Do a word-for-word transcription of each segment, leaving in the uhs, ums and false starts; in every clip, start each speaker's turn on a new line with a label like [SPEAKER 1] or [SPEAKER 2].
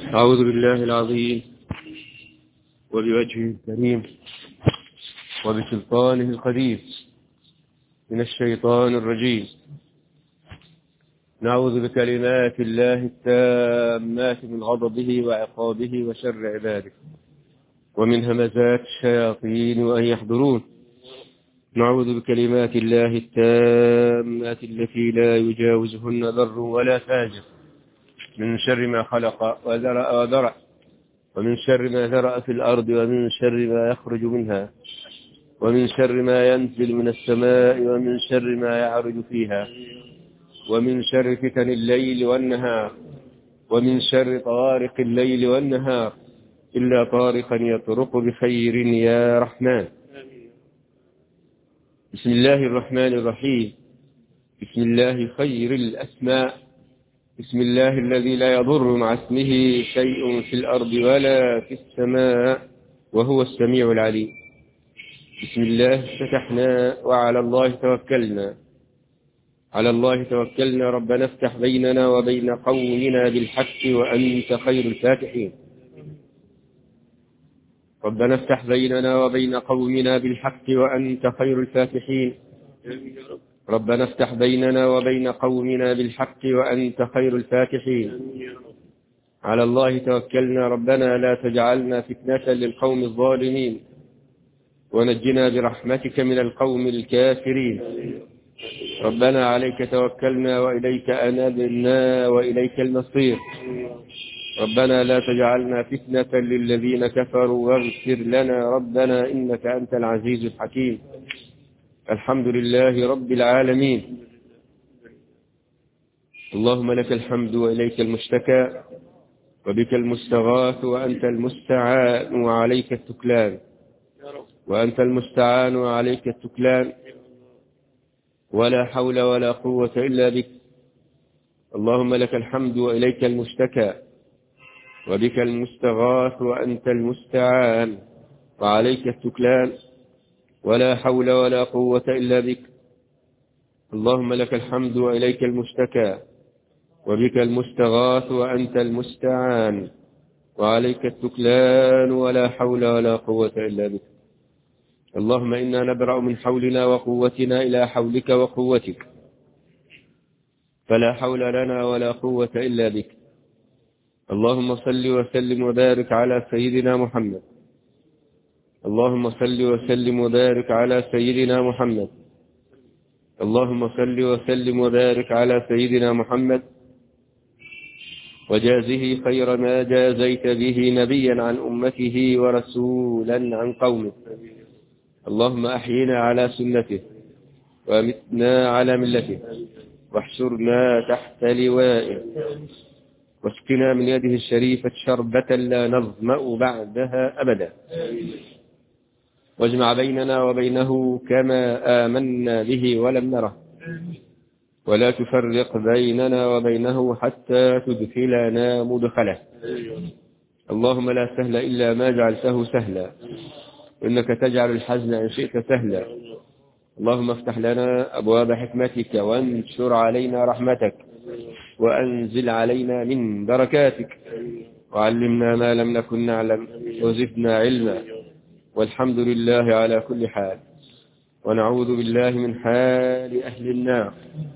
[SPEAKER 1] أعوذ بالله العظيم وبوجهه الكريم وبسلطانه القدير من الشيطان الرجيم. نعوذ بكلمات الله التامات من غضبه وعقابه وشر عباده ومن همزات الشياطين وأن يحضرون. نعوذ بكلمات الله التامات التي لا يجاوزهن بر ولا فاجر من شر ما خلق وذرأ وذرأ ومن شر ما ذرأ في الأرض ومن شر ما يخرج منها ومن شر ما ينزل من السماء ومن شر ما يعرج فيها ومن شر فتن الليل والنهار ومن شر طوارق الليل والنهار إلا طارقا يطرق بخير يا رحمن. بسم الله الرحمن الرحيم. بسم الله خير الأسماء. بسم الله الذي لا يضر مع اسمه شيء في الأرض ولا في السماء وهو السميع العليم. بسم الله فتحنا وعلى الله توكلنا. على الله توكلنا ربنا افتح بيننا وبين قومنا بالحق وأنت خير الفاتحين. ربنا افتح بيننا وبين قومنا بالحق وأنت خير الفاتحين. ربنا افتح بيننا وبين قومنا بالحق وأنت خير الفاتحين. على الله توكلنا ربنا لا تجعلنا فتنة للقوم الظالمين ونجنا برحمتك من القوم الكافرين. ربنا عليك توكلنا وإليك أنبنا وإليك المصير. ربنا لا تجعلنا فتنة للذين كفروا واغفر لنا ربنا إنك أنت العزيز الحكيم. الحمد لله رب العالمين. اللهم لك الحمد وإليك المشتكى وبك المستغاث وأنت المستعان وعليك التكلان وأنت المستعان وعليك التكلان ولا حول ولا قوة إلا بك. اللهم لك الحمد وإليك المشتكى وبك المستغاث وأنت المستعان وعليك التكلان ولا حول ولا قوة إلا بك. اللهم لك الحمد وإليك المشتكى وبك المستغاث وأنت المستعان وعليك التكلان ولا حول ولا قوة إلا بك. اللهم إنا نبرأ من حولنا وقوتنا إلى حولك وقوتك فلا حول لنا ولا قوة إلا بك. اللهم صل وسلم وبارك على سيدنا محمد. اللهم صل وسلم وبارك على سيدنا محمد. اللهم صل وسلم وبارك على سيدنا محمد وجازه خير ما جازيت به نبيا عن أمته ورسولا عن قومه. اللهم أحينا على سنته ومتنا على ملته واحشرنا تحت لوائه واسقنا من يده الشريفة شربة لا نظمأ بعدها أبدا. واجمع بيننا وبينه كما آمنا به ولم نره ولا تفرق بيننا وبينه حتى تدخلنا مدخله. اللهم لا سهل إلا ما جعلته سهلا وإنك تجعل الحزن إن شئت سهلا. اللهم افتح لنا أبواب حكمتك وانشر علينا رحمتك وأنزل علينا من بركاتك وعلمنا ما لم نكن نعلم وزدنا علما. والحمد لله على كل حال ونعوذ بالله من حال أهل النار.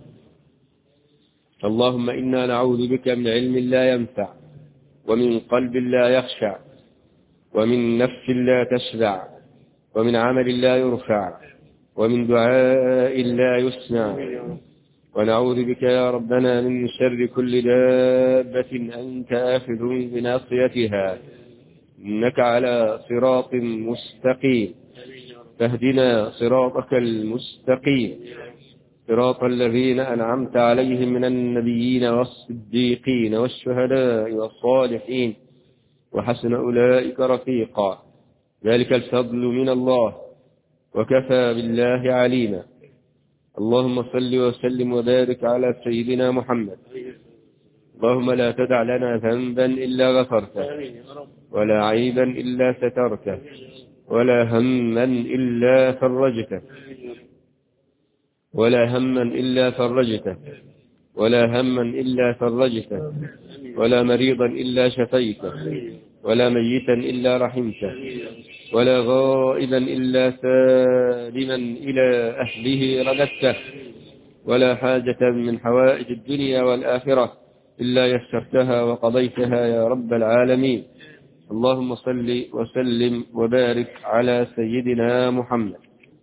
[SPEAKER 1] اللهم إنا نعوذ بك من علم لا ينفع ومن قلب لا يخشع ومن نفس لا تشبع ومن عمل لا يرفع ومن دعاء لا يسمع. ونعوذ بك يا ربنا من شر كل دابة أنت آخذ بناصيتها إنك على صراط مستقيم. فاهدنا صراطك المستقيم صراط الذين أنعمت عليهم من النبيين والصديقين والشهداء والصالحين وحسن أولئك رفيقا. ذلك الفضل من الله وكفى بالله عليما. اللهم صل وسلم وبارك على سيدنا محمد. اللهم لا تدع لنا ذنبا إلا غفرته ولا عيبا إلا سترته ولا هما إلا فرجته ولا هما إلا فرجته ولا هما إلا فرجته، ولا مريضا إلا شفيته، ولا ميتا إلا رحمته، ولا غائبا إلا سالما إلى أهله رددته، ولا حاجة من حوائج الدنيا والآخرة إلا يسرتها وقضيتها يا رب العالمين. اللهم صل وسلم وبارك على سيدنا محمد.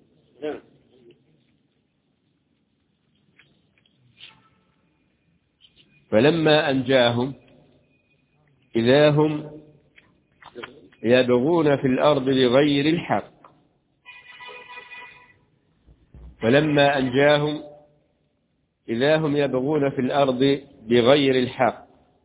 [SPEAKER 1] فلما أنجاهم إذا هم يبغون في الأرض بغير الحق. فلما أنجاهم إذا هم يبغون في الأرض بغير الحق.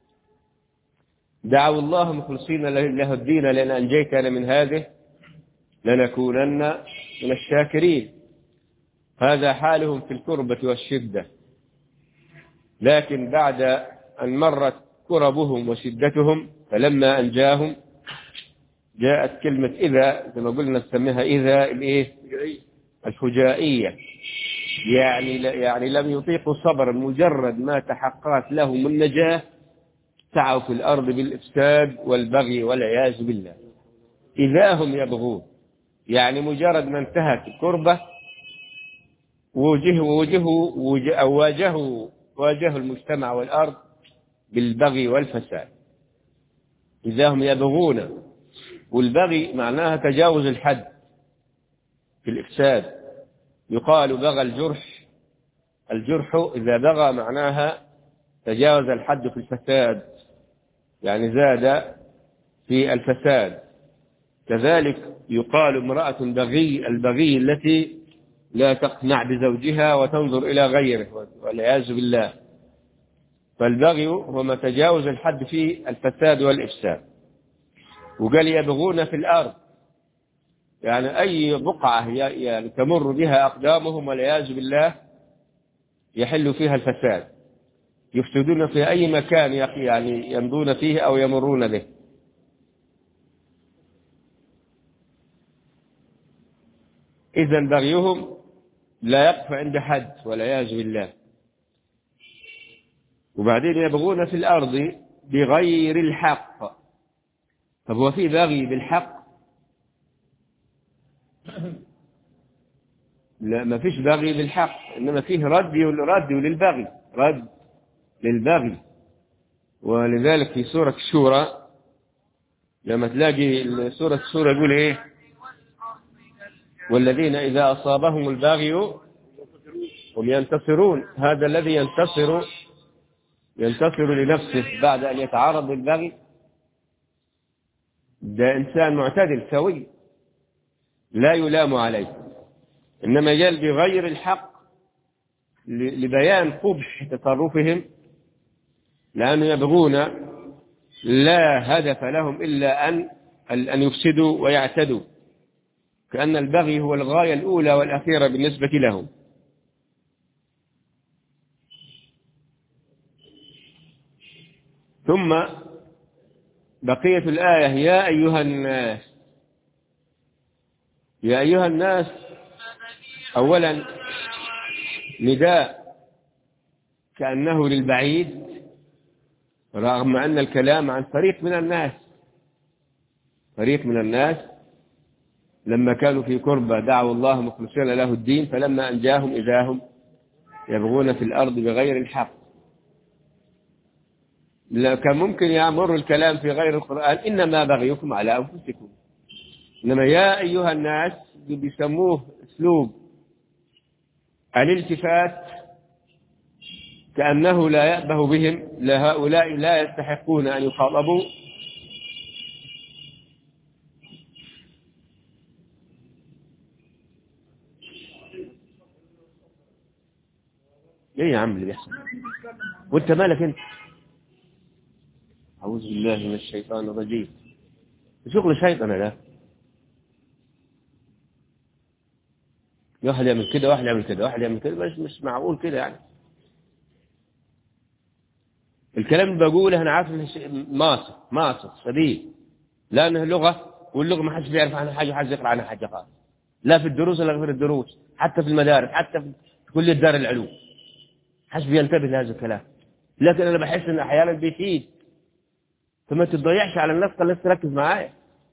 [SPEAKER 1] دعوا الله مخلصين له الدين لأن أنجيتنا من هذه لنكونن من الشاكرين. هذا حالهم في الكربة والشدة. لكن بعد أن مرت كربهم وشدتهم فلما أنجاهم جاءت كلمة إذا، زي ما قلنا نسميها إذا الإيه الفجائية، يعني يعني لم يطيقوا صبر، مجرد ما تحققت لهم النجاة سعوا في الأرض بالإفساد والبغي والعياذ بالله. إذا هم يبغون، يعني مجرد ما انتهت الكربة وجهوا وجهوا أو واجهوا واجهوا المجتمع والأرض بالبغي والفساد. إذا هم يبغون، والبغي معناها تجاوز الحد في الإفساد. يقال بغى الجرح، الجرح إذا بغى معناها تجاوز الحد في الفساد، يعني زاد في الفساد. كذلك يقال امرأة بغي، البغي التي لا تقنع بزوجها وتنظر إلى غيره والعياذ بالله. فالبغي هو ما تجاوز الحد في الفساد والإفساد. وقال يبغون في الأرض، يعني أي بقعة يعني تمر بها أقدامهم والعياذ بالله يحل فيها الفساد، يفسدون في أي مكان يعني يمضون فيه أو يمرون به. إذن بغيهم لا يقف عند حد والعياذ بالله. وبعدين يبغون في الأرض بغير الحق. طب هو في بغي بالحق؟ لا، ما فيش بغي بالحق، إنما فيه رد رد للبغي، رد للبغي. ولذلك في سورة الشورى لما تلاقي سورة الشورى يقول إيه؟ والذين إذا أصابهم البغي هم ينتصرون. هذا الذي ينتصر ينتصر لنفسه بعد أن يتعرض للبغي، ده إنسان معتدل سوي لا يلام عليه. إنما يجل بغير الحق لبيان قبح تصرفهم، لأنه يبغون لا هدف لهم إلا أن أن يفسدوا ويعتدوا، كأن البغي هو الغاية الأولى والأخيرة بالنسبة لهم. ثم بقية الآية يا أيها الناس. يا أيها الناس أولا نداء كأنه للبعيد، رغم أن الكلام عن فريق من الناس. فريق من الناس لما كانوا في كربة دعوا الله مخلصين له الدين، فلما أنجاهم إذا هم يبغون في الأرض بغير الحق. كان ممكن يمر الكلام في غير القرآن إنما بغيكم على أنفسكم، إنما يا أيها الناس بيسموه أسلوب الالتفات، كأنه لا يأبه بهم، لهؤلاء لا يستحقون أن يخاطبوا. ايه يا عم اللي بيحصل؟ وانت مالك انت؟ أعوذ بالله من الشيطان الرجيم. شغل شيطان ده. واحد يعمل كده واحد يعمل كده واحد يعمل كده، مش مش معقول كده يعني. الكلام اللي بقوله أنا عارف إنه ماسك ماسك شديد، لأنه لغة، واللغة ما حدش بيعرف عنها حاجة وحد يقرأ عنها حاجة خالص، لا في الدروس ولا غير الدروس، حتى في المدارس، حتى في كل الدار العلوم، حسب ينتبه لهذا الكلام. لكن أنا بحس إن أحيانا بيفيد، فما تضيعش على الناس، خليك تركز معايا.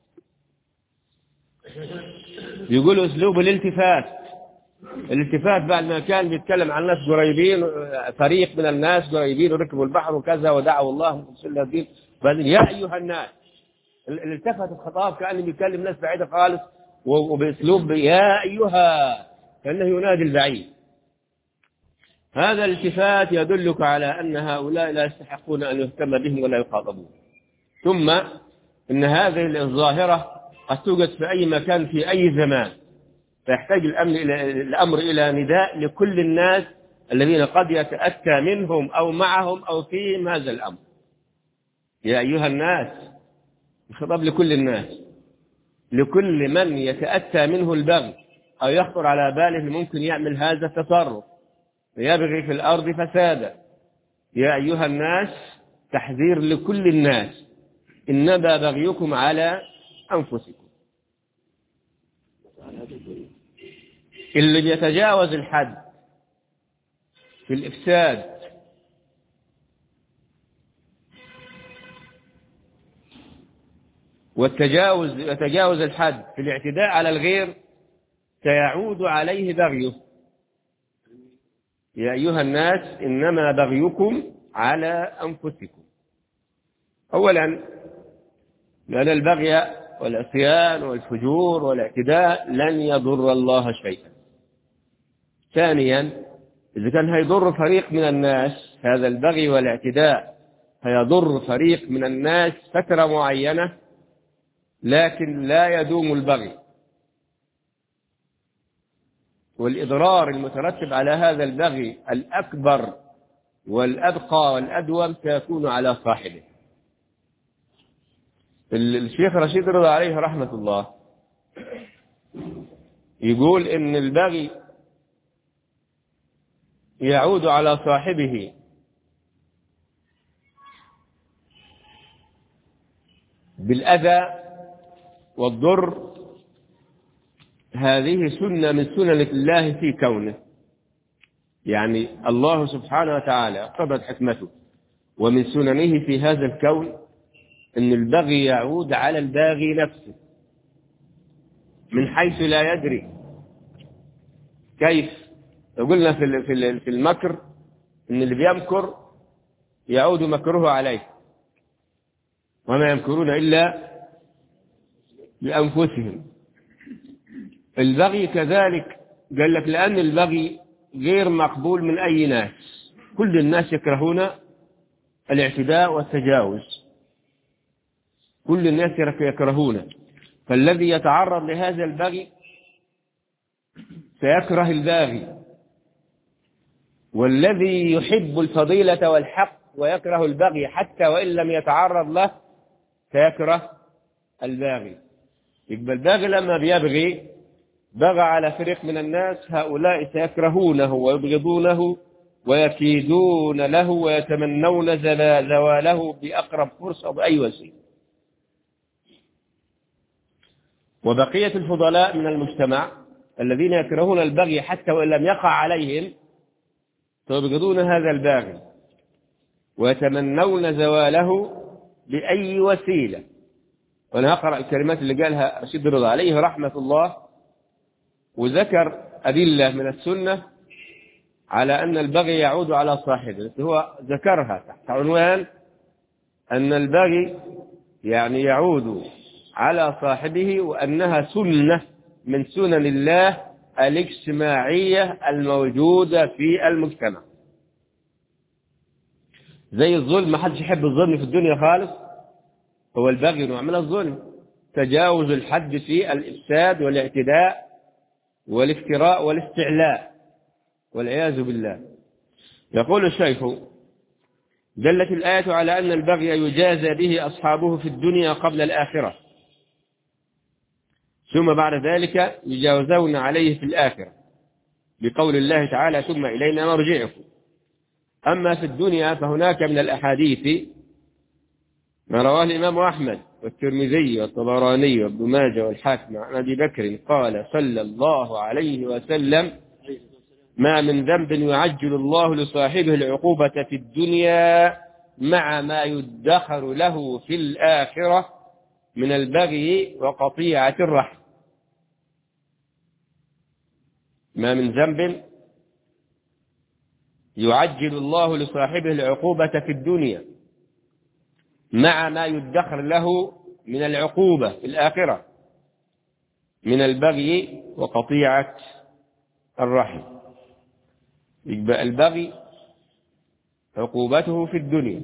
[SPEAKER 1] يقولوا أسلوب الالتفات. الالتفات بعد ما كان بيتكلم عن ناس قريبين، فريق من الناس قريبين وركبوا البحر وكذا ودعوا الله مخلصين له الدين، بعدين يا أيها الناس التفت الخطاب كأنه بيكلم ناس بعيدة خالص، وبأسلوب يا أيها، كأنه ينادي البعيد. هذا الالتفات يدلك على أن هؤلاء لا يستحقون أن يهتم بهم ولا يخاطبون. ثم إن هذه الظاهرة قد توجد في أي مكان في أي زمان، فيحتاج الأمر إلى الأمر إلى نداء لكل الناس الذين قد يتأتى منهم أو معهم أو فيهم هذا الأمر. يا أيها الناس، الخطاب لكل الناس، لكل من يتأتى منه البغي أو يخطر على باله ممكن يعمل هذا التصرف يبغي في الأرض فسادا. يا أيها الناس تحذير لكل الناس، إنما بغيكم على أنفسكم. اللي يتجاوز الحد في الإفساد والتجاوز يتجاوز الحد في الاعتداء على الغير سيعود عليه بغيه. يا أيها الناس إنما بغيكم على أنفسكم. أولا لأن البغي والعصيان والفجور والاعتداء لن يضر الله شيئا. ثانيا إذا كان هيضر فريق من الناس، هذا البغي والاعتداء هيضر فريق من الناس فترة معينة، لكن لا يدوم البغي، والإضرار المترتب على هذا البغي الأكبر والأبقى والأدوم سيكون على صاحبه. الشيخ رشيد رضا عليه رحمة الله يقول إن البغي يعود على صاحبه بالأذى والضر. هذه سنة من سنن الله في كونه، يعني الله سبحانه وتعالى اقتضت حكمته ومن سننه في هذا الكون أن البغي يعود على الباغي نفسه من حيث لا يدري. كيف؟ قلنا في المكر أن اللي بيمكر يعود مكره عليه، وما يمكرون إلا لأنفسهم. البغي كذلك قال لك لأن البغي غير مقبول من أي ناس، كل الناس يكرهون الاعتداء والتجاوز، كل الناس يكرهونه، فالذي يتعرض لهذا البغي سيكره الباغي، والذي يحب الفضيلة والحق ويكره البغي حتى وإن لم يتعرض له سيكره الباغي. يبقى الباغي لما بيبغي بغى على فريق من الناس، هؤلاء سيكرهونه ويبغضونه ويكيدون له ويتمنون زواله بأقرب فرصة أو بأي وسيلة. وبقية الفضلاء من المجتمع الذين يكرهون البغي حتى وإن لم يقع عليهم فيبغضون هذا الباغي ويتمنون زواله بأي وسيلة. وأنا أقرأ الكلمات اللي قالها رشيد رضا عليه رحمة الله، وذكر أدلة من السنة على أن البغي يعود على صاحبه، هو ذكرها تحت عنوان أن البغي يعني يعود على صاحبه، وأنها سنة من سنن الله الاجتماعية الموجودة في المجتمع. زي الظلم، ما حدش يحب الظلم في الدنيا خالص، هو البغي نوع من الظلم، تجاوز الحد في الإفساد والاعتداء والافتراء والاستعلاء والعياذ بالله. يقول الشيخ: دلت الآية على أن البغي يجازى به أصحابه في الدنيا قبل الآخرة، ثم بعد ذلك يجاوزون عليه في الآخرة، بقول الله تعالى: ثم إلينا مرجعكم. أما في الدنيا فهناك من الأحاديث ما رواه الإمام أحمد والترمذي والطبراني وابن ماجه والحاكم عن أبي بكر قال صلى الله عليه وسلم: ما من ذنب يعجل الله لصاحبه العقوبة في الدنيا مع ما يدخر له في الآخرة من البغي وقطيعة الرحم. ما من ذنب يعجل الله لصاحبه العقوبة في الدنيا مع ما يدخر له من العقوبة في الآخرة من البغي وقطيعة الرحم. يبقى البغي عقوبته في الدنيا.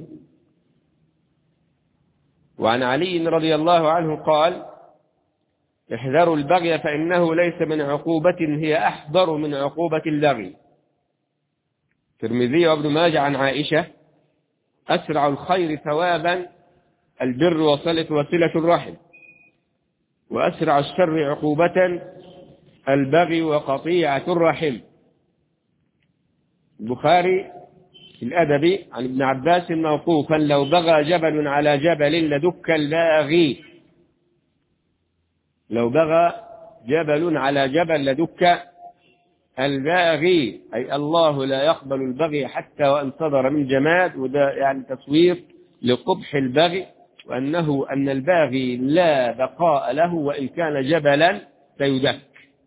[SPEAKER 1] وعن علي رضي الله عنه قال: احذروا البغي فإنه ليس من عقوبة هي أحضر من عقوبة اللغي. الترمذي وابن ماجه عن عائشة: أسرع الخير ثوابا البر وصلة وصلة الرحم، وأسرع الشر عقوبة البغي وقطيعة الرحم. البخاري في الأدب عن ابن عباس موقوفا: لو بغى جبل على جبل لدك الباغي. لو بغى جبل على جبل لدك الباغي، أي الله لا يقبل البغي حتى وإن صدر من جماد. وده يعني تصوير لقبح البغي، وأنه أن الباغي لا بقاء له وإن كان جبلا سيدك.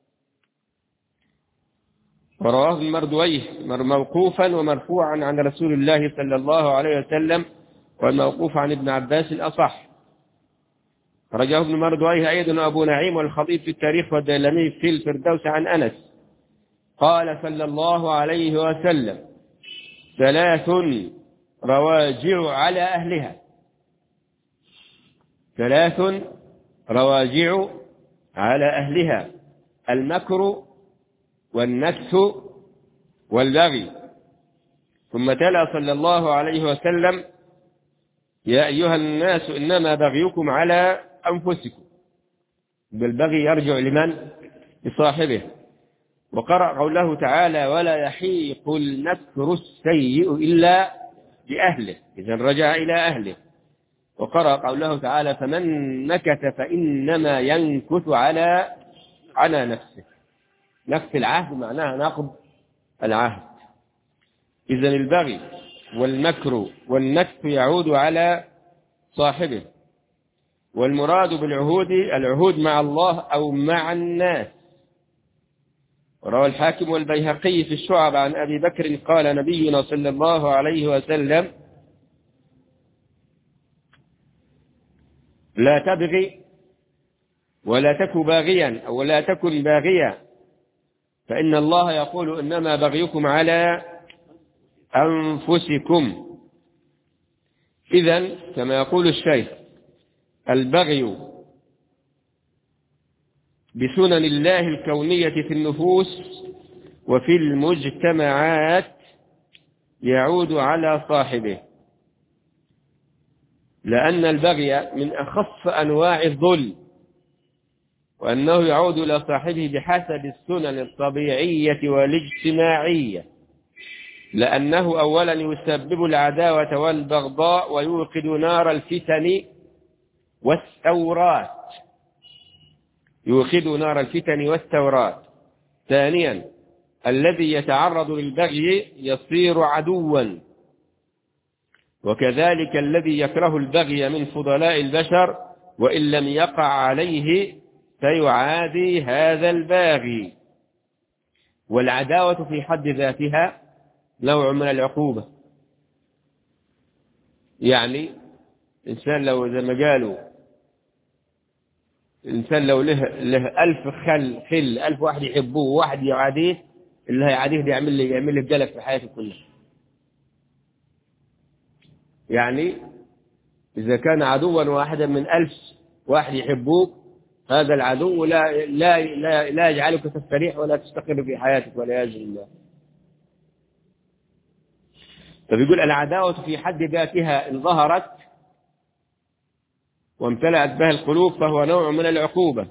[SPEAKER 1] ورواه المردويه موقوفا ومرفوعا عن رسول الله صلى الله عليه وسلم، والموقوف عن ابن عباس أصح. رجاه ابن مردويه أيضا أبو نعيم والخطيب في التاريخ والديلمي في الفردوس عن أنس قال صلى الله عليه وسلم: ثلاث رواجع على أهلها. ثلاث رواجع على أهلها: المكر والنكث والبغي. ثم تلا صلى الله عليه وسلم: يا أيها الناس إنما بغيكم على أنفسكم. بالبغي يرجع لمن؟ لصاحبه. وقرأ قوله تعالى: ولا يحيق المكر السيء إلا بأهله، إذن رجع إلى أهله. وقرأ قوله تعالى: فمن نكث فإنما ينكث على على نفسه. نكث العهد معناها نقض العهد. إذن البغي والمكر والنكث يعود على صاحبه. والمراد بالعهود العهود مع الله أو مع الناس. وروى الحاكم والبيهقي في الشعب عن أبي بكر قال نبينا صلى الله عليه وسلم: لا تبغي ولا تك باغيا أو لا تكن باغيا، فإن الله يقول: إنما بغيكم على أنفسكم. إذن كما يقول الشيخ: البغي بسنن الله الكونية في النفوس وفي المجتمعات يعود على صاحبه، لأن البغي من أخف أنواع الظلم، وأنه يعود إلى صاحبه بحسب السنن الطبيعية والاجتماعية، لأنه أولا يسبب العداوة والبغضاء ويوقد نار الفتن والثورات يوقد نار الفتن والثورات. ثانيا الذي يتعرض للبغي يصير عدوا، وكذلك الذي يكره البغي من فضلاء البشر وإن لم يقع عليه فيعادي هذا الباغي. والعداوة في حد ذاتها نوع من العقوبة. يعني إنسان لو زي ما قالوا الإنسان لو له له ألف خل خل ألف واحد يحبوه وواحد يعاديه، اللي هيعاديه ده يعمل له يعمل له جلك في حياته كلها. يعني إذا كان عدوا واحدا من ألف واحد يحبوك، هذا العدو لا لا لا, لا يجعلك تستريح ولا تستقر في حياتك والعياذ بالله. فبيقول العداوة في حد ذاتها إن ظهرت وامتلأت بها القلوب فهو نوع من العقوبة،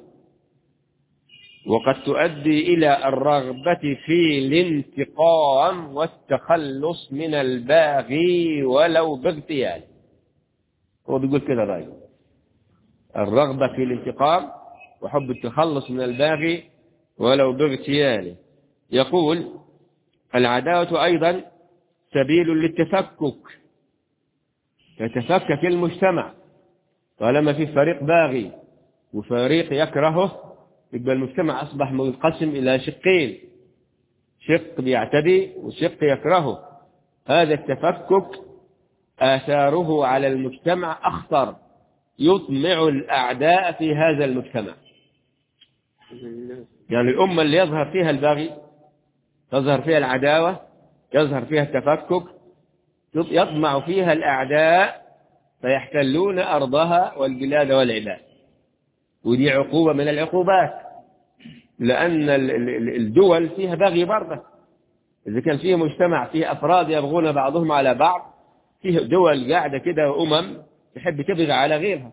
[SPEAKER 1] وقد تؤدي إلى الرغبة في الانتقام والتخلص من الباغي ولو باغتيال. هو بيقول كده رأيه، الرغبة في الانتقام وحب التخلص من الباغي ولو باغتياله. يقول العداوة أيضا سبيل للتفكك، يتفكك المجتمع طالما في فريق باغي وفريق يكرهه، يبقى المجتمع أصبح منقسم إلى شقين، شق بيعتدي وشق يكرهه. هذا التفكك آثاره على المجتمع أخطر، يطمع الأعداء في هذا المجتمع. يعني الأمة اللي يظهر فيها البغي، تظهر فيها العداوة، يظهر فيها التفكك، يطمع فيها الأعداء فيحتلون أرضها والبلاد والعباد. ودي عقوبة من العقوبات، لأن الدول فيها بغي برضه. إذا كان فيه مجتمع فيه أفراد يبغون بعضهم على بعض، فيه دول قاعدة كده وأمم تحب تبغي على غيرها،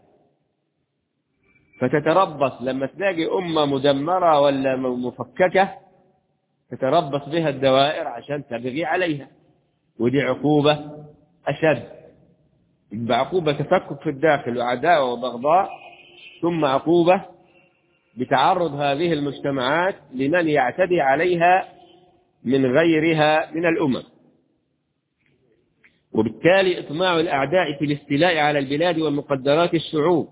[SPEAKER 1] فتتربص لما تلاقي أمة مدمرة ولا مفككة تتربص بها الدوائر عشان تبغي عليها، ودي عقوبة أشد. يبقى عقوبة تفكك في الداخل وعداوة وبغضاء، ثم عقوبة بتعرض هذه المجتمعات لمن يعتدي عليها من غيرها من الأمم. وبالتالي إطماع الأعداء في الاستيلاء على البلاد ومقدرات الشعوب.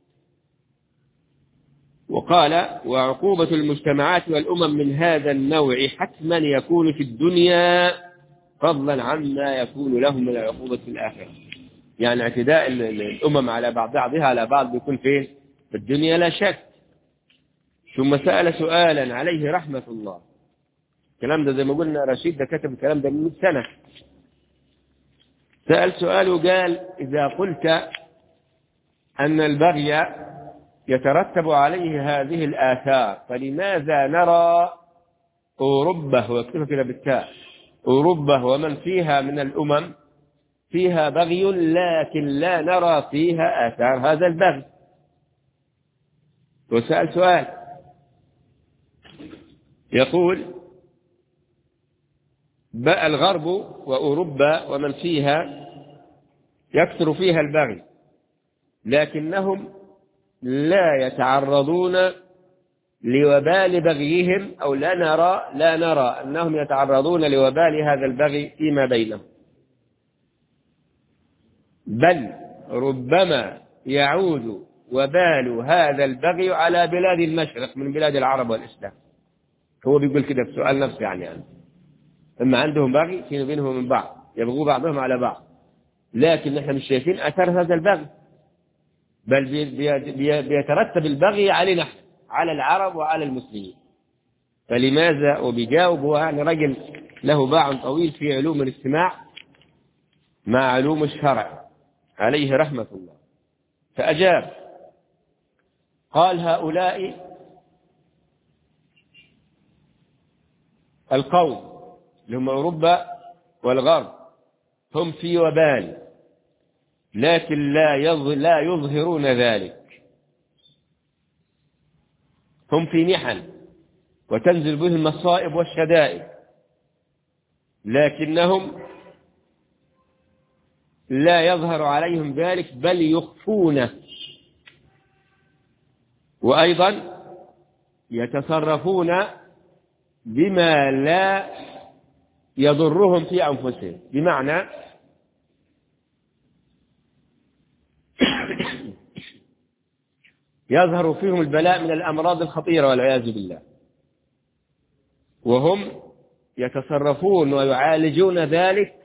[SPEAKER 1] وقال: وعقوبة المجتمعات والأمم من هذا النوع حتما يكون في الدنيا فضلا عما يكون لهم من العقوبة في الآخرة. يعني اعتداء الأمم على بعضها على بعض بيكون فين؟ في الدنيا لا شك. ثم سأل سؤالا عليه رحمة الله. الكلام ده زي ما قلنا رشيد ده كتب الكلام ده من مئة سنة. سأل سؤال وقال: إذا قلت أن البغي يترتب عليه هذه الآثار، فلماذا نرى أوروبا، ويكتب كده بالتاء، أوروبا ومن فيها من الأمم فيها بغي لكن لا نرى فيها آثار هذا البغي؟ وسأل سؤال يقول: بقى الغرب وأوروبا ومن فيها يكثر فيها البغي، لكنهم لا يتعرضون لوبال بغيهم، أو لا نرى لا نرى أنهم يتعرضون لوبال هذا البغي فيما بينهم، بل ربما يعود وبال هذا البغي على بلاد المشرق من بلاد العرب والإسلام. هو بيقول كده في سؤال نفسه، يعني, يعني أما عندهم بغي فيما بينهم من بعض، يبغوا بعضهم على بعض، لكن نحن مش شايفين أثر هذا البغي، بل بيترتب البغي علينا نحن، على العرب وعلى المسلمين. فلماذا؟ وبيجاوب هو يعني رجل له باع طويل في علوم الاجتماع مع علوم الشرع عليه رحمة الله. فأجاب قال: هؤلاء القوم اللي هم أوروبا والغرب هم في وبال، لكن لا يظهرون ذلك، هم في محن وتنزل بهم المصائب والشدائد، لكنهم لا يظهر عليهم ذلك بل يخفونه، وأيضا يتصرفون بما لا يضرهم في أنفسهم. بمعنى يظهر فيهم البلاء من الأمراض الخطيرة والعياذ بالله، وهم يتصرفون ويعالجون ذلك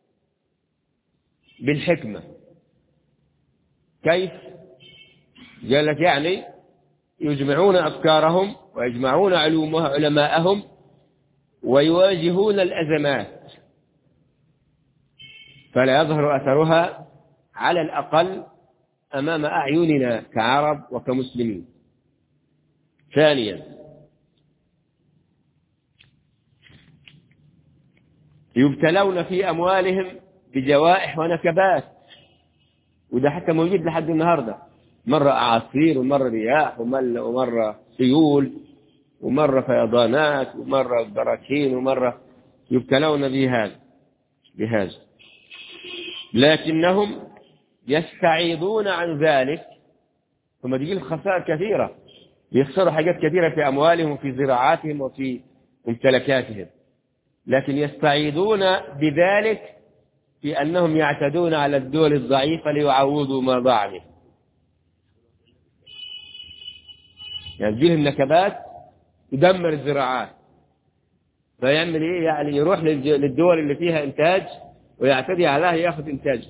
[SPEAKER 1] بالحكمة. كيف؟ قال لك يعني يجمعون أفكارهم ويجمعون علماءهم ويواجهون الأزمات فلا يظهر أثرها على الأقل أمام أعيننا كعرب وكمسلمين. ثانيا، يبتلون في أموالهم بجوائح ونكبات، وده حتى موجود لحد النهاردة، مرة أعاصير ومرة رياح ومرة سيول ومرة فيضانات ومرة براكين ومرة يبتلون بهذا بهذا لكنهم يستعيضون عن ذلك، ثم تجي الخسائر كثيرة، يخسروا حاجات كثيرة في أموالهم وفي زراعاتهم وفي ممتلكاتهم، لكن يستعيدون بذلك في أنهم يعتدون على الدول الضعيفة ليعوضوا ما ضاع منه. يعني تجيه النكبات يدمر الزراعات، فيعمل إيه؟ يعني يروح للدول اللي فيها إنتاج ويعتدي عليها يأخذ إنتاج.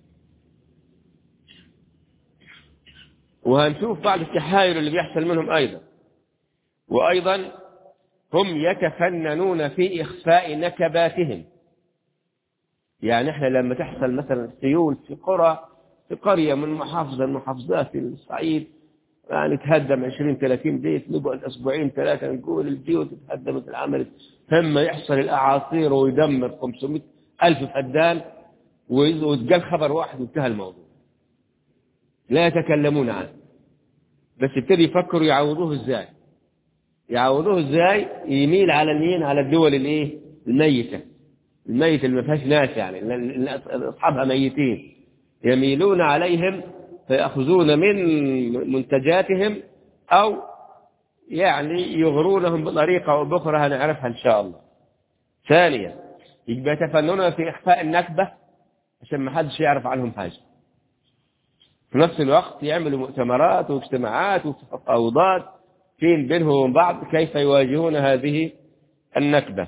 [SPEAKER 1] وهنشوف بعض التحايل اللي بيحصل منهم أيضا. وأيضا هم يتفننون في إخفاء نكباتهم. يعني إحنا لما تحصل مثلا سيول في قرى في قرية من محافظة من محافظات في الصعيد، يعني تهدم عشرين ثلاثين بيت، نقعد أسبوعين ثلاثة نقول البيوت تهدمت العمل، ثم يحصل الأعاصير ويدمر خمسمائة ألف فدان، ويتقال خبر واحد وانتهى الموضوع، لا يتكلمون عنه. بس يبتدي يفكروا يعوضوه ازاي. يعوضوه ازاي؟ يميل على اليمين على الدول الايه الميته، الميت اللي ما فيهاش ناس، يعني اصحابها ميتين، يميلون عليهم فيأخذون من منتجاتهم أو يعني يغرونهم بطريقة أو بأخرى هنعرفها إن شاء الله. ثانيا يبقى يتفننون في إخفاء النكبة عشان ما حدش يعرف عنهم حاجة. في نفس الوقت يعملوا مؤتمرات واجتماعات وتفاوضات فين بينهم وبين بعض كيف يواجهون هذه النكبة.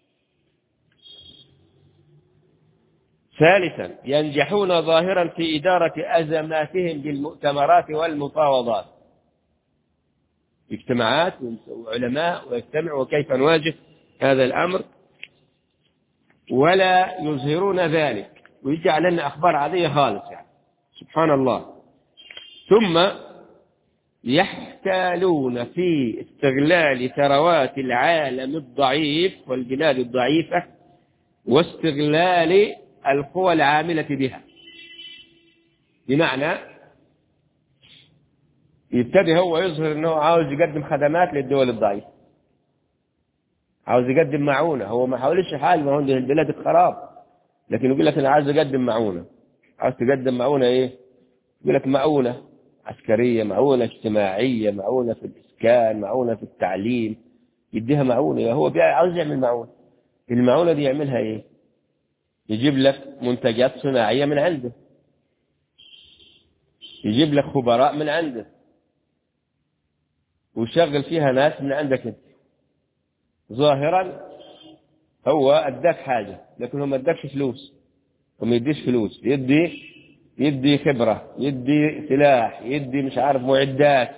[SPEAKER 1] ثالثا ينجحون ظاهرا في إدارة أزماتهم بالمؤتمرات والمفاوضات. اجتماعات وعلماء ويجتمعوا وكيف نواجه هذا الأمر، ولا يظهرون ذلك ويجعل لنا أخبار عادية خالص يعني. سبحان الله. ثم يحتالون في استغلال ثروات العالم الضعيف والبلاد الضعيفة واستغلال القوى العاملة بها. بمعنى يبتدي هو يظهر أنه عاوز يقدم خدمات للدول الضعيفة، عاوز يقدم معونة. هو ما حاولش حاجة، ما هو البلاد الخراب، لكن يقول لك أنا عاوز أقدم معونة. عاوز تقدم معونة إيه؟ يقول لك معونة عسكرية، معونة اجتماعية، معونة في الإسكان، معونة في التعليم، يديها معونة. هو عاوز يعمل معونة. المعونة دي يعملها إيه؟ يجيب لك منتجات صناعية من عنده، يجيب لك خبراء من عنده ويشغل فيها ناس من عندك انت. ظاهرا هو اداك حاجة لكن هو ما اداكش فلوس، وما يديش فلوس، يدي يدي خبرة، يدي سلاح، يدي مش عارف معدات،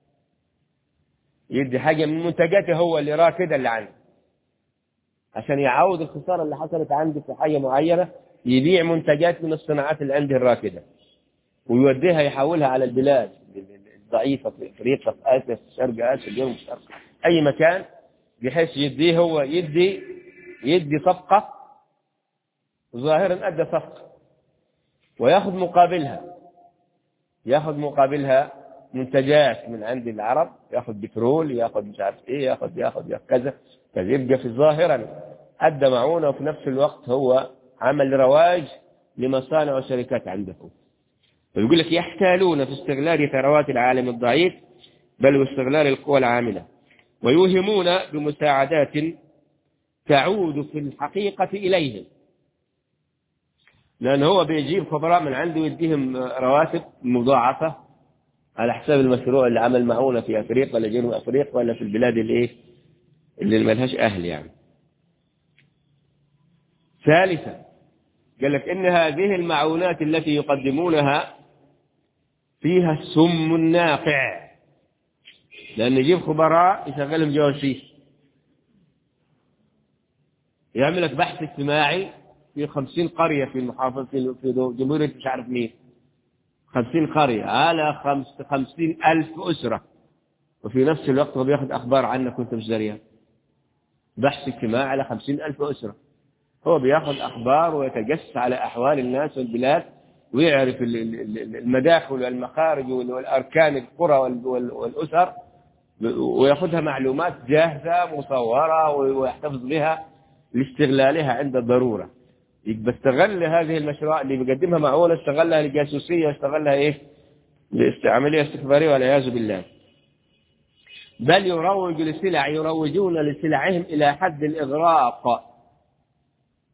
[SPEAKER 1] يدي حاجة من منتجاته هو اللي راكده اللي عنده عشان يعوض الخسارة اللي حصلت عنده في حاجة معينة. يبيع منتجات من الصناعات اللي عنده الراكدة ويوديها يحولها على البلاد الضعيفة في افريقيا، في اسيا، في شرق اسيا، الجنوب الشرقي، اي مكان، بحيث يديه هو يدي يدي صفقة. ظاهرا ادى صفقة وياخذ مقابلها، ياخذ مقابلها منتجات من عند العرب، ياخذ بترول، ياخذ مش عارف ايه، ياخذ ياخذ كذا كذا. يبقى في ظاهرا ادى معونه، وفي نفس الوقت هو عمل رواج لمصانع وشركات عنده. ويقول لك يحتالون في استغلال ثروات العالم الضعيف بل واستغلال القوى العاملة، ويوهمون بمساعدات تعود في الحقيقة إليهم، لأن هو بيجيب خبراء من عنده ويديهم رواتب مضاعفة على حساب المشروع اللي عمل معونه في أفريقيا ولا جنوب أفريقيا ولا في البلاد اللي إيه اللي ما لهاش أهل يعني. ثالثا قال لك إن هذه المعونات التي يقدمونها فيها السم الناقع، لأن يجيب خبراء يشغلهم جواسيس، يعمل لك بحث اجتماعي في خمسين قرية في المحافظة في جمهورية مش عارف مين، خمسين قرية على خمس خمسين ألف أسرة، وفي نفس الوقت هو بياخذ أخبار عنك وأنت مش دريان. بحث اجتماعي على خمسين ألف أسرة، هو بياخذ أخبار ويتجسس على أحوال الناس والبلاد ويعرف المداخل والمخارج والأركان القرى والأسر، ويأخذها معلومات جاهزة مصورة ويحتفظ بها لاستغلالها عند الضرورة. يبقى استغل هذه المشروع اللي بيقدمها معونة، استغلها للجاسوسية، استغلها إيه لعملية استخبارية والعياذ بالله. بل يروج لسلع، يروجون لسلعهم إلى حد الإغراق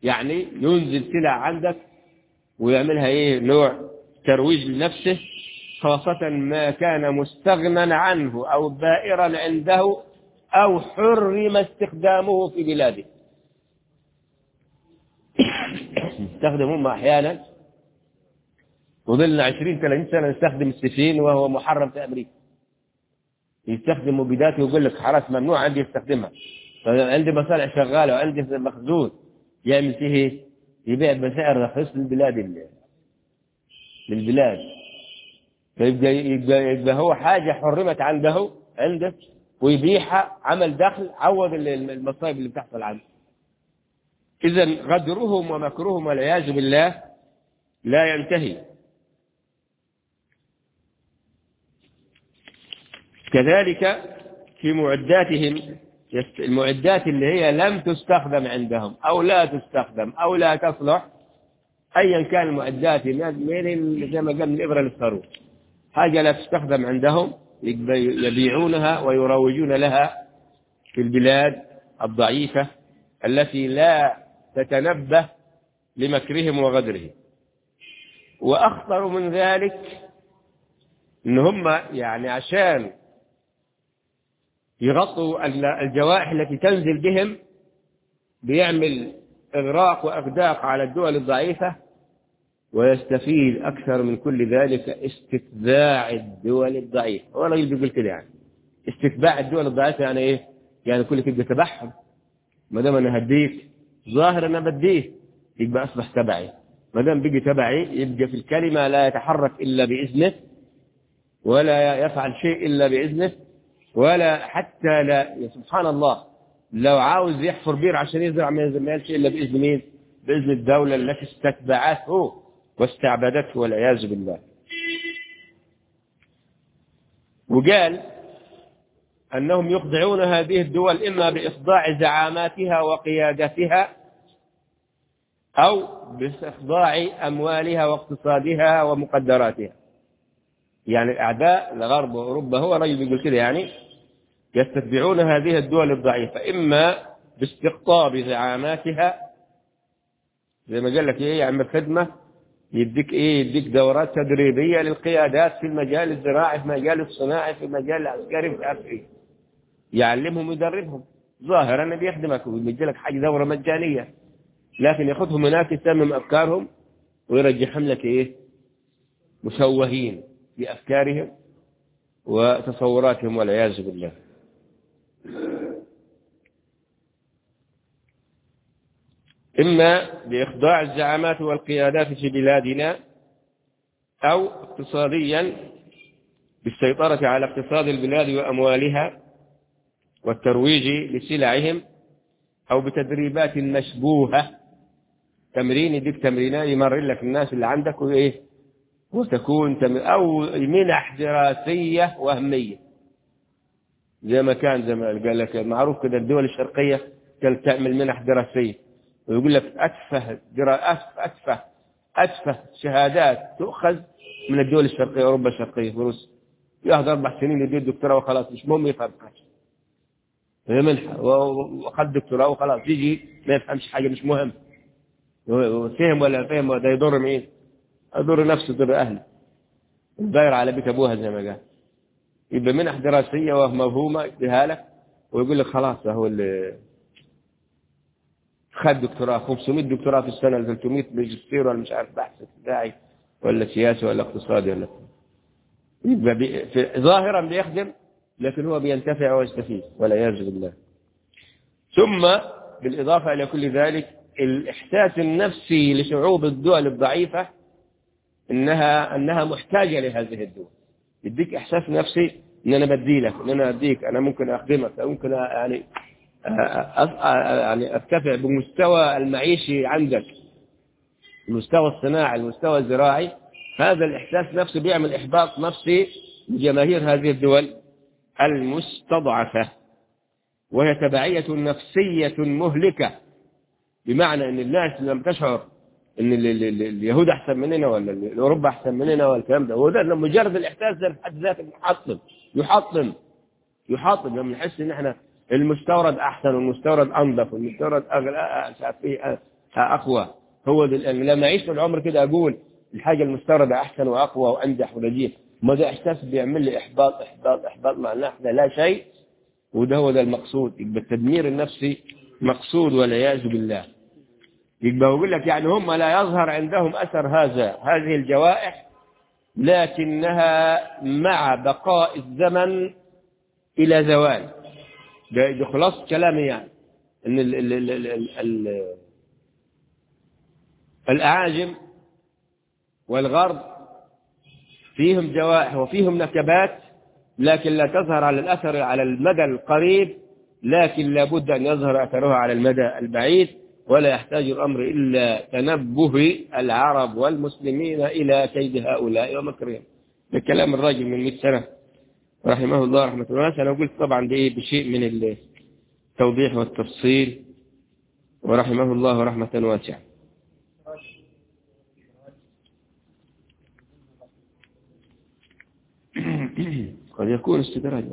[SPEAKER 1] يعني ينزل سلع عندك ويعملها ايه نوع ترويج لنفسه، خاصة ما كان مستغنى عنه أو بائرا عنده أو حرم استخدامه في بلاده. نستخدمهم أحيانا، وظلنا عشرين ثلاثين سنة نستخدم السفين وهو محرم في أمريكا. يستخدم مبيدات ويقول لك خلاص ممنوع عندي يستخدمها. عندي مصانع شغالة وعندي مخزون يعمل فيه يبيع بسعر رخيص للبلاد للبلاد فيبقى يبقى, يبقى هو حاجة حرمت عنده عنده ويبيعها عمل دخل عوض المصايب اللي بتحصل عنه. إذا غدرهم ومكرهم والعياذ بالله لا ينتهي. كذلك في معداتهم، المعدات اللي هي لم تستخدم عندهم أو لا تستخدم أو لا تصلح، أيا كان المعدات من زي ما قال من الإبرة للخروف، حاجة لا تستخدم عندهم يبيعونها ويروجون لها في البلاد الضعيفة التي لا تتنبه لمكرهم وغدرهم. وأخطر من ذلك إن هم يعني عشان يغطوا الجوائح التي تنزل بهم بيعمل إغراق وإغداق على الدول الضعيفة، ويستفيد أكثر من كل ذلك استتباع الدول الضعيفة. هو راجل بيقول كده يعني استتباع الدول الضعيفة يعني إيه؟ يعني كل كده تبعهم، ما دام أنا هديك ظاهر أنا بديه يبقى أصبح تبعي، ما دام بيجي تبعي يبقى في الكلمة لا يتحرك إلا بإذنه ولا يفعل شيء إلا بإذنه، ولا حتى لا سبحان الله لو عاوز يحفر بير عشان يزرع ما يزرعش إلا بإذن مين؟ بإذن الدولة التي استتبعته واستعبدته والعياذ بالله. وقال أنهم يخضعون هذه الدول إما بإخضاع زعاماتها وقيادتها أو بإخضاع أموالها واقتصادها ومقدراتها. يعني أعداء الغرب وأوروبا هو رجل يقول كده يعني يستتبعون هذه الدول الضعيفة إما باستقطاب زعاماتها زي ما قال لك إيه يعمل خدمة يديك إيه يديك دورات تدريبية للقيادات في المجال الزراعي في المجال الصناعي في المجال العسكري في عارفين يعلمهم ويدربهم ظاهرا بيخدمك ويدي لك حاجة دورة مجانية، لكن ياخذهم هناك يسمم أفكارهم ويرجعهم لك إيه مشوهين بأفكارهم وتصوراتهم والعياذ بالله. إما بإخضاع الزعامات والقيادات في بلادنا أو اقتصاديا بالسيطرة على اقتصاد البلاد وأموالها والترويج لسلعهم، أو بتدريبات مشبوهة تمرين يديك تمرينات يمر لك الناس اللي عندك وإيه وتكون تم أو منح دراسية وهمية زي ما كان زي ما قال لك معروف كده الدول الشرقية كانت تعمل منح دراسية ويقول لك أتفه درا أتفه أتفه شهادات تؤخذ من الدول الشرقية أوروبا الشرقية وروسيا ياخذ أربع سنين يدير دكتوراه وخلاص مش مهم يفهم حاجة هي منحة وأخذ دكتوراه وخلاص يجي ما يفهمش حاجة مش مهم فهم ولا فهم وده يضر مين يضر نفسه يضر أهله الداير على بيت أبوها زي ما قال يبقى منح دراسية ومفهومة يديها لك ويقول لك خلاص هو اللي خد دكتوراه خمسمائة دكتوراه في السنة ثلاثمائة ماجستير ولا مش عارف بحث ابتدائي ولا سياسي ولا اقتصادي ولا يبقى بي... ظاهرا بيخدم لكن هو بينتفع ويستفيد والعياذ بالله. ثم بالإضافة إلى كل ذلك الإحساس النفسي لشعوب الدول الضعيفة إنها أنها محتاجة لهذه الدول يديك إحساس نفسي إن أنا بدي لك إن أنا أديك أنا ممكن أخدمك أو ممكن يعني يعني أرتفع بمستوى المعيشي عندك المستوى الصناعي المستوى الزراعي. هذا الإحساس نفسه بيعمل إحباط نفسي لجماهير هذه الدول المستضعفة وهي تبعية نفسية مهلكة بمعنى أن الناس لم تشعر أن اليهود أحسن مننا ولا أوروبا أحسن مننا والكلام ده وده مجرد الإحساس ده بحد ذاته يحطم يحطم يحطم لما نحس أن احنا المستورد أحسن والمستورد أنظف والمستورد أغلى أقوى. هو لما أعيش العمر كده أقول الحاجة المستوردة أحسن وأقوى وأنجح ونجيح، ما ده إحساس بيعمل لي إحباط إحباط إحباط، معناه إحنا لا شيء، وده هو ده المقصود. يبقى التدمير النفسي مقصود والعياذ بالله. يبقى بقول لك يعني هم لا يظهر عندهم أثر هذا هذه الجوائح، لكنها مع بقاء الزمن إلى زوال. ده خلاص كلامي، يعني إن ال ال ال ال ال ال الأعاجم والغرب فيهم جوائح وفيهم نكبات، لكن لا تظهر على الأثر على المدى القريب، لكن لابد أن يظهر أثرها على المدى البعيد. ولا يحتاج الأمر إلا تنبه العرب والمسلمين إلى كيد هؤلاء ومكرهم. ده كلام الراجل من مئة سنة رحمه الله رحمة الله. أنا قلت طبعا ده بشيء من التوضيح والتفصيل، ورحمه الله رحمة واسعة. قد يكون استدراج،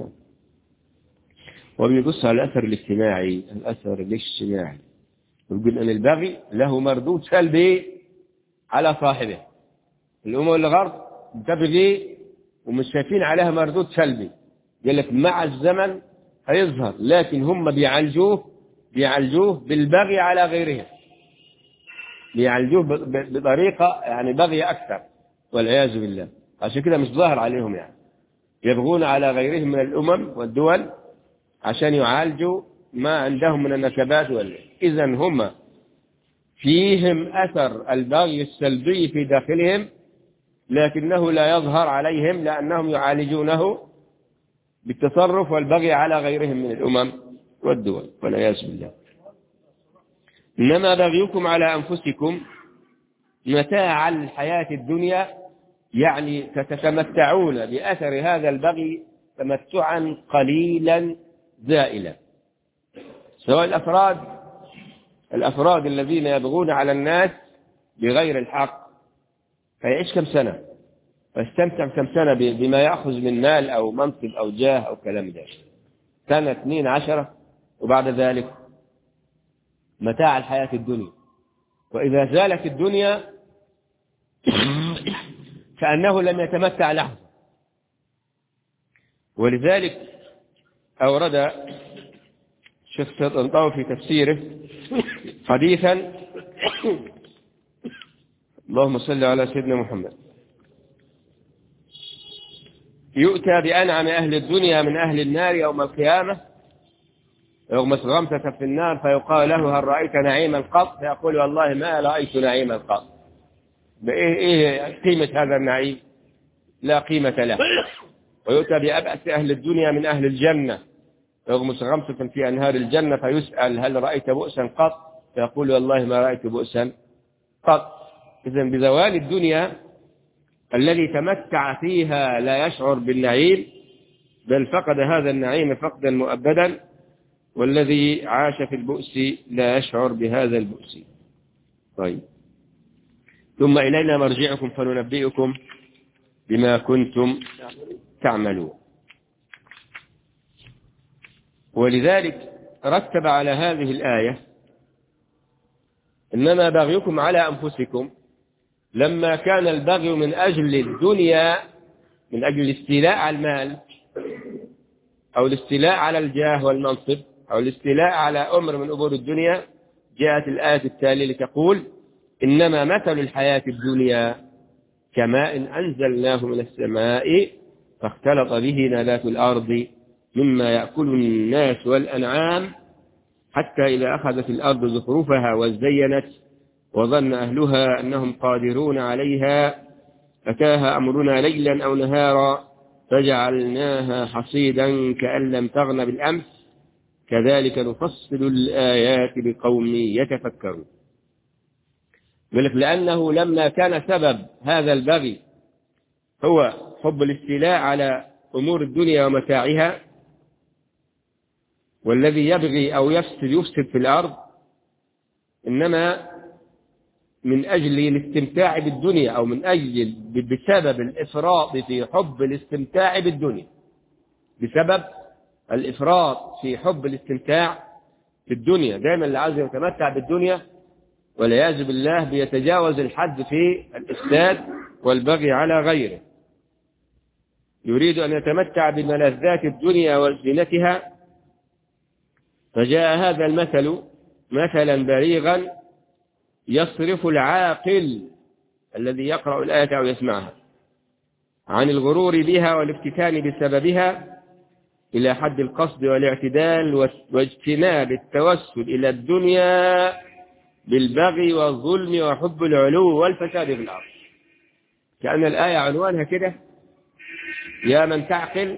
[SPEAKER 1] وبيبص على الأثر الاجتماعي. الأثر الاجتماعي يقول أن البغي له مردود سلبي على صاحبه. الأمم الغرب تبغي ومش شايفين عليها مردود سلبي، قال لك مع الزمن هيظهر، لكن هم بيعالجوه بيعالجوه بالبغي على غيرهم، بيعالجوه بطريقة يعني بغي أكثر والعياذ بالله. عشان كده مش ظاهر عليهم، يعني يبغون على غيرهم من الأمم والدول عشان يعالجوا ما عندهم من النكبات. إذا هم فيهم أثر البغي السلبي في داخلهم، لكنه لا يظهر عليهم لأنهم يعالجونه بالتصرف والبغي على غيرهم من الأمم والدول والعياذ بالله. إنما بغيكم على أنفسكم متاع الحياة الدنيا، يعني تتمتعون بأثر هذا البغي تمتعا قليلا زائلا. سواء الأفراد الأفراد الذين يبغون على الناس بغير الحق، فيعيش كم سنة ويستمتع كم سنة بما يأخذ من مال أو منصب أو جاه أو كلام ده، سنة اثنين عشرة، وبعد ذلك متاع الحياة الدنيا. وإذا زالت الدنيا كأنه لم يتمتع لحظة. ولذلك أورد الشيخ الطنطاوي في تفسيره حديثا، اللهم صل على سيدنا محمد، يؤتى بأنعم أهل الدنيا من أهل النار يوم القيامة يغمس غمسة في النار فيقال له هل رأيت نعيما قط؟ فيقول والله ما رأيت نعيما قط. بإيه إيه قيمة هذا النعيم؟ لا قيمة له. ويؤتى بأبأس أهل الدنيا من أهل الجنة يغمس غمسة في أنهار الجنة فيسأل هل رأيت بؤسا قط؟ فيقول والله ما رأيت بؤسا قط. إذن بزوال الدنيا الذي تمتع فيها لا يشعر بالنعيم، بل فقد هذا النعيم فقدا مؤبدا، والذي عاش في البؤس لا يشعر بهذا البؤس. طيب، ثم إلينا مرجعكم فننبئكم بما كنتم تعملون. ولذلك رتب على هذه الآية إنما بغيكم على أنفسكم، لما كان البغي من أجل الدنيا، من أجل الاستيلاء على المال أو الاستيلاء على الجاه والمنصب أو الاستيلاء على أمر من أمور الدنيا، جاءت الآية التالية لتقول إنما مثل الحياة الدنيا كماء أنزلناه من السماء فاختلط به نبات الأرض مما يأكل الناس والأنعام حتى إذا أخذت الأرض زخرفها وزينت وظن أهلها أنهم قادرون عليها أتاها أمرنا ليلا أو نهارا فجعلناها حصيدا كأن لم تغن بالأمس كذلك نفصل الآيات لقوم يتفكرون. لأنه لما كان سبب هذا البغي هو حب الاستيلاء على أمور الدنيا ومتاعها، والذي يبغي أو يفسد يفسد في الأرض إنما من أجل الاستمتاع بالدنيا، أو من أجل بسبب الإفراط في حب الاستمتاع بالدنيا، بسبب الإفراط في حب الاستمتاع في الدنيا. دائما اللي عايز يتمتع بالدنيا والعياذ بالله بيتجاوز الحد في الإفساد والبغي على غيره، يريد أن يتمتع بملذات الدنيا وزينتها، فجاء هذا المثل مثلا بليغا يصرف العاقل الذي يقرأ الآية أو يسمعها عن الغرور بها والافتتان بسببها إلى حد القصد والاعتدال واجتناب التوسل إلى الدنيا بالبغي والظلم وحب العلو والفساد في الأرض. كأن الآية عنوانها كده: يا من تعقل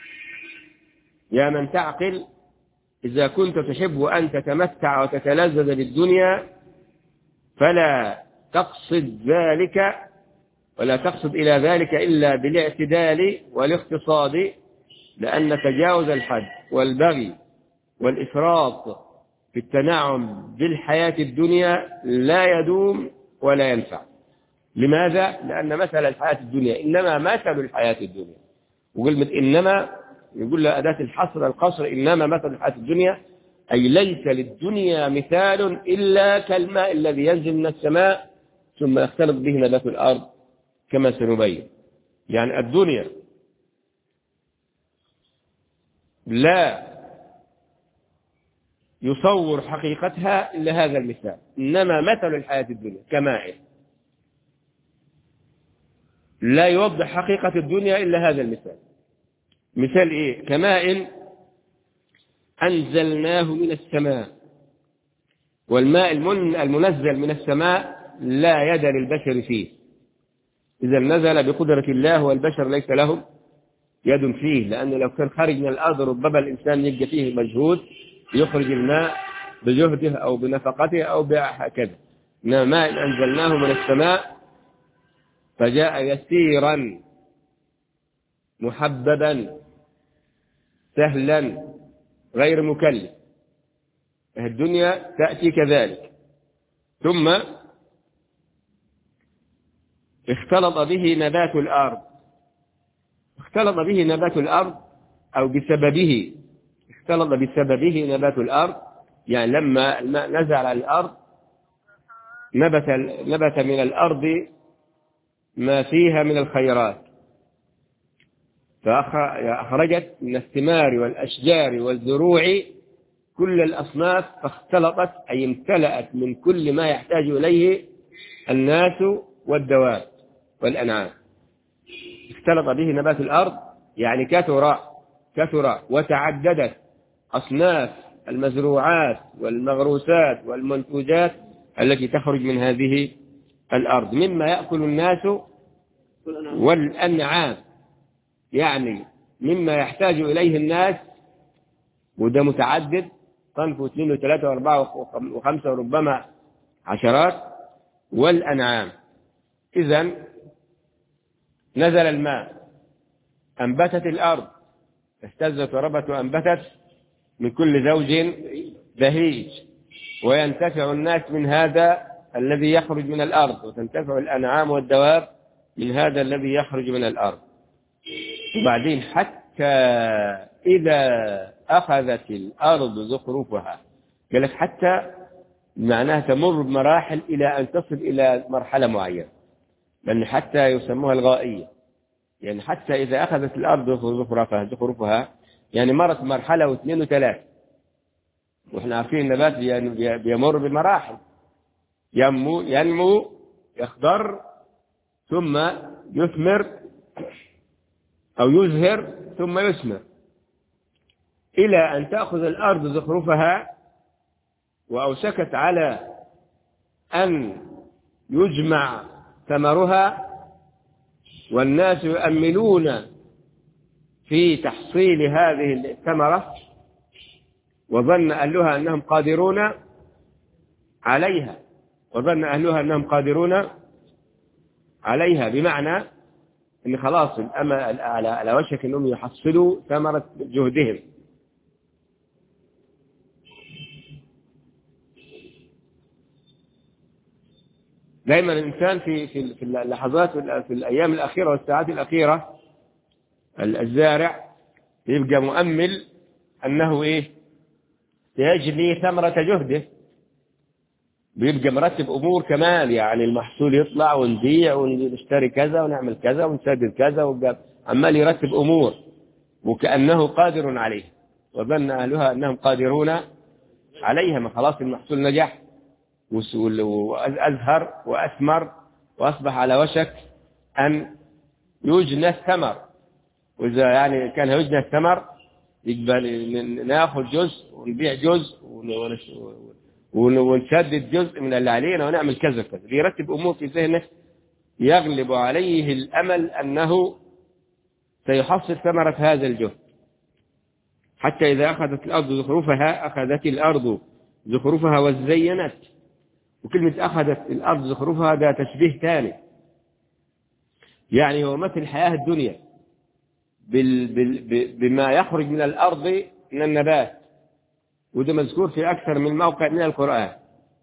[SPEAKER 1] يا من تعقل إذا كنت تحب أن تتمتع وتتلذذ بالدنيا فلا تقصد ذلك ولا تقصد إلى ذلك إلا بالاعتدال والاقتصاد، لأن تجاوز الحد والبغي والإفراط في التنعم بالحياة الدنيا لا يدوم ولا ينفع. لماذا؟ لأن مثل الحياة الدنيا إنما مثل الحياة الدنيا، وكلمة إنما يقول له أداة الحصر القصر، إنما مثل الحياة الدنيا أي ليس للدنيا مثال إلا كالماء الذي ينزل من السماء ثم يختلط به نبات الأرض كما سنبين. يعني الدنيا لا يصور حقيقتها إلا هذا المثال، إنما مثل الحياة الدنيا كماء، لا يوضح حقيقة الدنيا إلا هذا المثال. مثال إيه؟ كماء أنزلناه من السماء، والماء المنزل من السماء لا يد للبشر فيه، إذا نزل بقدرة الله والبشر ليس لهم يد فيه، لأنه لو كان خارج من الأرض ربما الإنسان يلقى فيه مجهود يخرج الماء بجهده أو بنفقته أو بهكذا، إنما ماء أنزلناه من السماء فجاء يسيرا محببا سهلا غير مكلف. الدنيا تأتي كذلك، ثم اختلط به نبات الأرض، اختلط به نبات الأرض أو بسببه، اختلط بسببه نبات الأرض، يعني لما الماء نزل على الأرض نبت, نبت من الأرض ما فيها من الخيرات، فأخرجت من الثمار والأشجار والزروع كل الأصناف، فاختلطت أي امتلأت من كل ما يحتاج إليه الناس والدواب والأنعام. اختلط به نبات الأرض يعني كثر كثر وتعددت أصناف المزروعات والمغروسات والمنتوجات التي تخرج من هذه الأرض مما يأكل الناس والأنعام، يعني مما يحتاج إليه الناس، وده متعدد، صنف واثنين وثلاثة وأربعة وخمسة وربما عشرات، والأنعام. إذن نزل الماء، أنبتت الأرض، اهتزت وربت وأنبتت من كل زوج بهيج، وينتفع الناس من هذا الذي يخرج من الأرض، وتنتفع الأنعام والدواب من هذا الذي يخرج من الأرض. وبعدين حتى إذا أخذت الأرض زخرفها، قال لك حتى معناها تمر بمراحل إلى أن تصل إلى مرحلة معينة، لأن حتى يسموها الغائية، يعني حتى إذا أخذت الأرض زخرفها زخرفها يعني مرت مرحلة واثنين وثلاثة، وإحنا عارفين النبات بيمر بمراحل، ينمو ينمو يخضر ثم يثمر أو يزهر ثم يثمر، إلى أن تأخذ الأرض زخرفها وأوشكت على أن يجمع ثمرها، والناس يؤملون في تحصيل هذه الثمرة، وظن أهلها أنهم قادرون عليها وظن أهلها أنهم قادرون عليها بمعنى أن خلاص الأمل على وشك أنهم يحصلوا ثمرة جهدهم. دائما الإنسان في في في اللحظات في الأيام الأخيرة والساعات الأخيرة الزارع يبقى مؤمل أنه إيه يجني ثمرة جهده، بيبقى مرتب أمور كمان، يعني المحصول يطلع ونبيع ونشتري كذا ونعمل كذا ونسدد كذا، ويبقى عمال يرتب أمور وكأنه قادر عليه، وظن أهلها أنهم قادرون عليها. ما خلاص المحصول نجح وأزهر وأثمر وأصبح على وشك أن يجنى الثمر، وإذا يعني كان يجنى الثمر يبقى ناخذ جزء ونبيع جزء ونسدد جزء من اللي علينا ونعمل كذا كذا. يرتب أمور في ذهنه يغلب عليه الأمل أنه سيحصل ثمرة هذا الجهد، حتى إذا أخذت الأرض زخرفها أخذت الأرض زخرفها وزينت. وكلمة أخذت الأرض زخرفها ده تشبيه ثاني، يعني هو مثل الحياة الدنيا بال بال بما يخرج من الأرض من النبات، وده مذكور في أكثر من موقع من القرآن.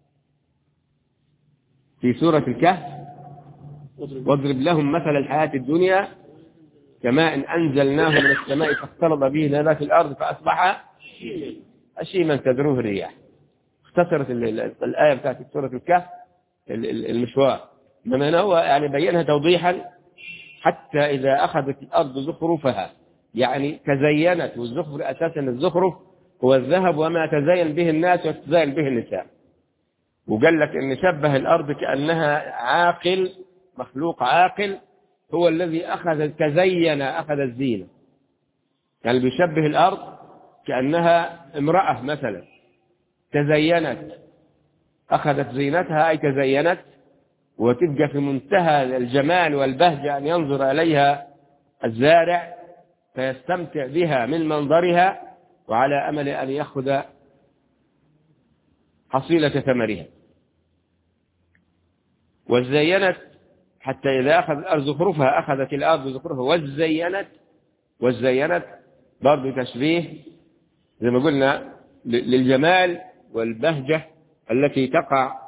[SPEAKER 1] في سورة الكهف واضرب لهم مثل الحياة الدنيا كماء أنزلناه من السماء فاختلط به نبات الأرض فأصبح هشيما تذروه الرياح. اختصرت الآية بتاعت سورة الكهف المشوار، إنما هو يعني بينها توضيحا. حتى إذا أخذت الأرض زخرفها يعني تزينت، والزخرف أساسا الزخرف هو الذهب وما تزين به الناس وتزين به النساء. وقال لك إن شبه الأرض كأنها عاقل، مخلوق عاقل هو الذي أخذ تزين أخذ الزينة. يعني بيشبه الأرض كأنها امرأة مثلا تزينت أخذت زينتها، أي تزينت وتبقى في منتهى الجمال والبهجة أن ينظر إليها الزارع فيستمتع بها من منظرها، وعلى أمل أن يأخذ حصيلة ثمرها. وزينت حتى إذا أخذ الأرض زخرفها أخذت الأرض زخرفها وزينت. وزينت برضو تشبيه زي ما قلنا للجمال والبهجة التي تقع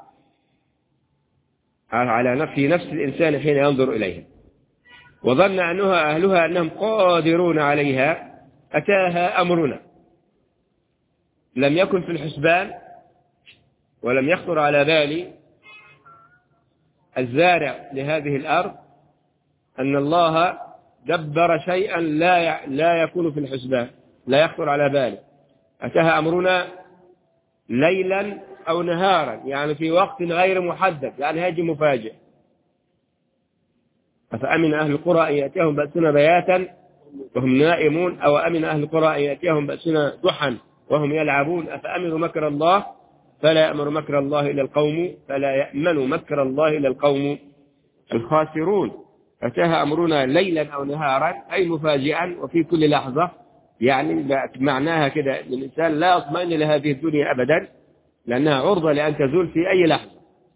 [SPEAKER 1] على في نفس الإنسان حين ينظر إليها. وظن أنها أهلها أنهم قادرون عليها أتاها أمرنا. لم يكن في الحسبان ولم يخطر على بال الزارع لهذه الأرض أن الله دبر شيئا لا لا يكون في الحسبان، لا يخطر على باله. أتاها أمرنا ليلا أو نهارا، يعني في وقت غير محدد، يعني هيجي مفاجئ. أفأمن أهل القرى أن يأتيهم بأسنا بياتا وهم نائمون، أو أمن أهل القرى أن يأتيهم بأسنا ضحى وهم يلعبون. أفأمنوا مكر الله فلا يأمر مكر الله إلا القوم فلا يأمن مكر الله إلا القوم الخاسرون. أتاها أمرنا ليلا أو نهارا أي مفاجئا وفي كل لحظة، يعني معناها كده الإنسان لا يطمئن لهذه الدنيا أبدا لأنها عرضة لأن تزول في أي لحظة.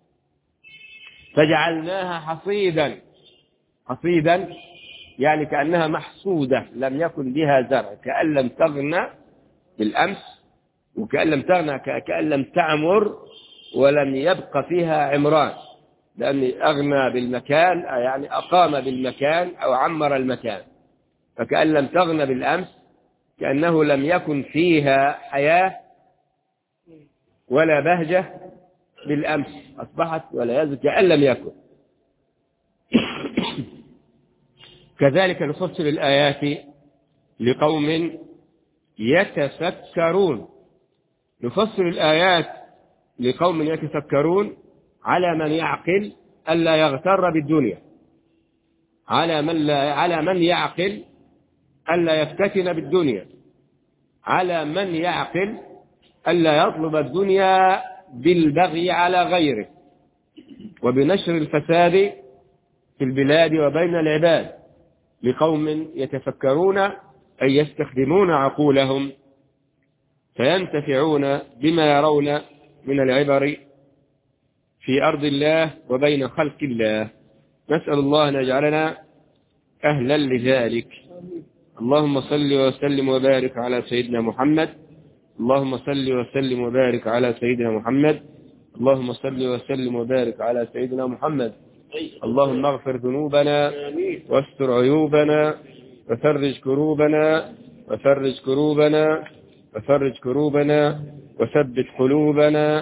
[SPEAKER 1] فجعلناها حصيدا. حصيدا يعني كأنها محصودة لم يكن بها زرع، كأن لم تغنى بالأمس وكأن لم تغنى كأن لم تعمر ولم يبقى فيها عمران، لأن أغنى بالمكان يعني أقام بالمكان أو عمر المكان. فكأن لم تغنى بالأمس كأنه لم يكن فيها حياة ولا بهجة بالأمس، أصبحت ولا يزال كأن لم يكن. كذلك نفصل الآيات لقوم يتفكرون. نفصل الآيات لقوم يتفكرون على من يعقل ألا يغتر بالدنيا، على من لا على من يعقل ألا يفتتن بالدنيا، على من يعقل ألا يطلب الدنيا بالبغي على غيره وبنشر الفساد في البلاد وبين العباد. لقوم يتفكرون أي يستخدمون عقولهم فينتفعون بما يرون من العبر في أرض الله وبين خلق الله. نسأل الله أن يجعلنا أهلا لذلك. اللهم صل وسلم وبارك على سيدنا محمد. اللهم صل وسلم وبارك على سيدنا محمد. اللهم صل وسلم وبارك على سيدنا محمد. اللهم اغفر ذنوبنا واستر عيوبنا وفرج كروبنا وفرج كروبنا وفرج كروبنا وثبت قلوبنا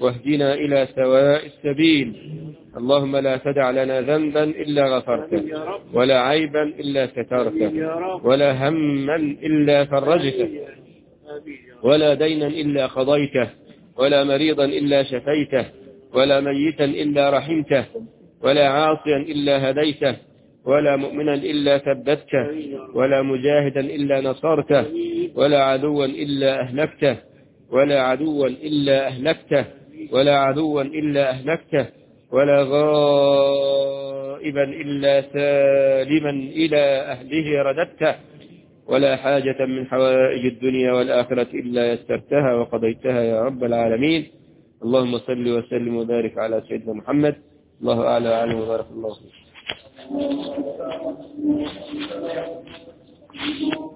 [SPEAKER 1] واهدنا إلى سواء السبيل. اللهم لا تدع لنا ذنبا إلا غفرته، ولا عيبا إلا سترته، ولا هما إلا فرجته، ولا دينا إلا قضيته، ولا مريضا إلا شفيته، ولا ميتا إلا رحمته، ولا عاصيا إلا هديته، ولا مؤمنا إلا ثبته، ولا مجاهدا إلا نصرته، ولا عدوا إلا أهلكته، ولا عدوا إلا أهلكته، ولا عدوا إلا أهلكته، ولا غائبا إلا سالما إلى أهله رددته، ولا حاجة من حوائج الدنيا والآخرة إلا يسرتها وقضيتها يا رب العالمين. اللهم صل وسلم وبارك على سيدنا محمد. الله أعلى وأعلم وبارك الله فيك.